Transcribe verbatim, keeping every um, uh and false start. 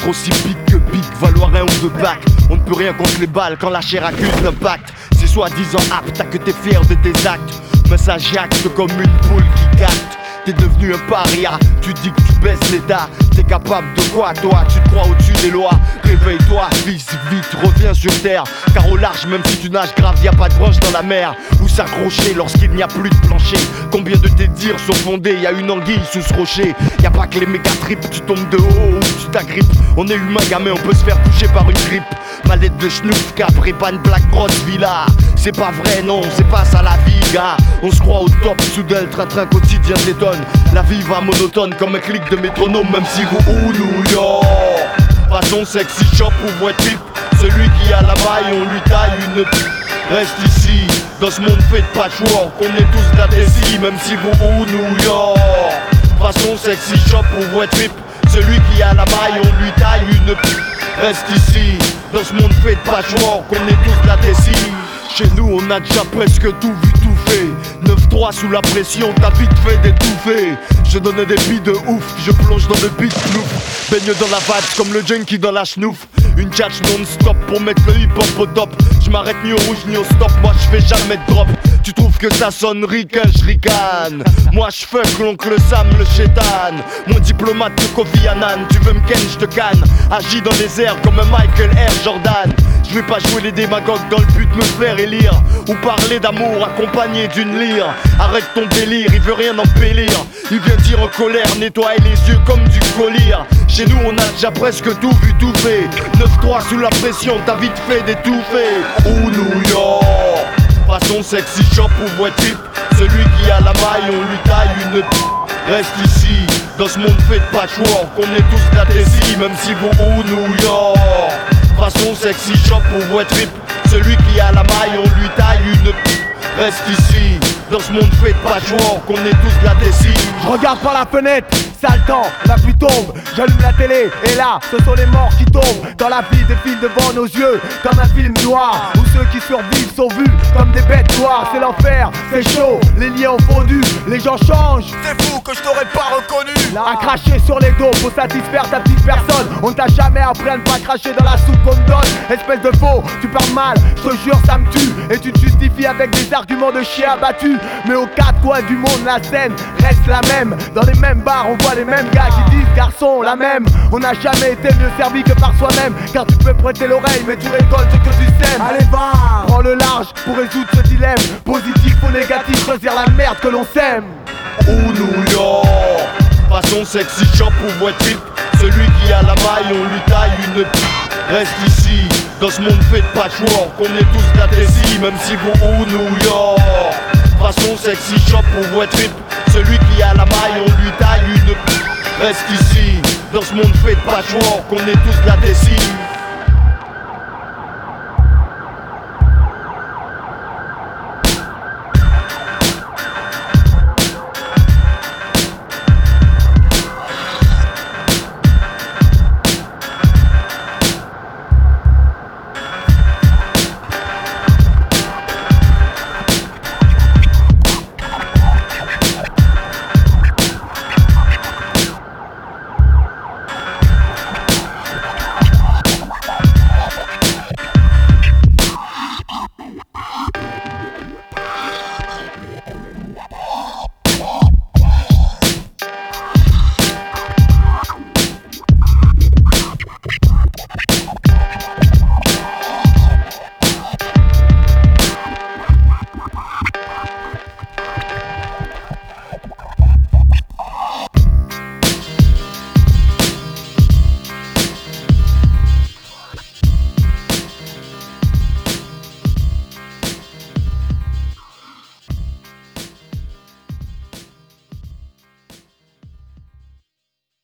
être aussi big que big, valoir un ou deux bacs. On ne peut rien contre les balles quand la chair accuse l'impact. C'est soi-disant apte, t'as que t'es fier de tes actes, mais ça jacte comme une poule qui capte. T'es devenu un paria, tu dis que tu baisses l'état. T'es capable de quoi toi? Tu te crois au-dessus des lois? Réveille-toi, fils, vite, reviens sur terre. Car au large, même si tu nages grave, y a pas de branche dans la mer où s'accrocher lorsqu'il n'y a plus de plancher. Combien de tes dires sont fondés? Y a une anguille sous ce rocher. Y a pas que les méga trips, tu tombes de haut ou tu t'agrippes. On est humain gamin, on peut se faire toucher par une grippe. Mallette de schnouf, Capri, Ban, Black, Grosse Villa. C'est pas vrai, non, c'est pas ça la vie, gars. On se croit au top, soudain le train-train quotidien détonne. La vie va monotone comme un clic de métronome. Même si vous ou New York, façon sexy shop ou voix trip. Celui qui a la maille, on lui taille une pipe. Reste ici, dans ce monde fait de patchwork. On est tous d'adhésis, même si vous ou New York. Façon sexy shop ou voix trip. Celui qui a la maille, on lui taille une pipe. Reste ici, dans ce monde fait de patchwork. On est tous d'adhésis. Chez nous on a déjà presque tout vu, tout fait. neuf trois sous la pression, t'as vite fait d'étouffer. Je donne des billes de ouf, je plonge dans le beat plouf. Baigne dans la vague comme le junkie dans la schnouf. Une catch non-stop pour mettre le hip-hop au top. Je m'arrête ni au rouge ni au stop, moi je fais jamais de drop. Tu trouves que ça sonne ricain, je ricane. Moi je fuck l'oncle Sam, le chétan. Mon diplomate de Kofi Annan. Tu veux me ken, je te canne. Agis dans les airs comme un Michael Air Jordan. Je vais pas jouer les démagogues dans le but de me faire élire ou parler d'amour accompagné d'une lyre. Arrête ton délire, il veut rien embellir. Il vient dire en colère, nettoyer les yeux comme du collier. Chez nous on a déjà presque tout vu, tout fait. neuf trois sous la pression, t'as vite fait d'étouffer. Ou New York, façon sexy shop ou voix type. Celui qui a la maille, on lui taille une pipe. Reste ici, dans ce monde fait de patchwork. On est tous d'adhésis, même si vous ou New York. Façon sexy shop ou voix trip. Celui qui a la maille, on lui taille une pipe. Reste ici, dans ce monde fait de patchwork. On est tous d'adhésis. Je regarde par la fenêtre, sale temps, la pluie tombe. J'allume la télé et là, ce sont les morts qui tombent. Dans la vie défilent devant nos yeux comme un film noir, où ceux qui survivent sont vus comme des bêtes noires. C'est l'enfer, c'est chaud, les liens ont fondu, les gens changent. C'est fou que je t'aurais pas reconnu. À cracher sur les dos pour satisfaire ta petite personne. On t'a jamais appris à ne pas cracher dans la soupe qu'on te donne. Espèce de faux, tu parles mal, je te jure ça me tue. Et tu te justifies avec des arguments de chien abattu. Mais aux quatre coins du monde la scène reste la même. Dans les mêmes bars on voit les mêmes gars qui disent garçon la même. On n'a jamais été mieux servi que par soi-même. Car tu peux prêter l'oreille mais tu récoltes ce que tu sèmes. Allez va, prends le large pour résoudre ce dilemme. Positif ou négatif, choisir la merde que l'on sème. Ou New York, façon sexy shop ou voix trip. Celui qui a la maille, on lui taille une pipe. Reste ici, dans ce monde fait de patchwork. On est tous d'adhésis, même si vous ou New York. Façon sexy shop ou voix trip. Celui qui a la maille, on lui taille une pipe. Reste ici, dans ce monde fait de patchwork. On est tous d'adhésis.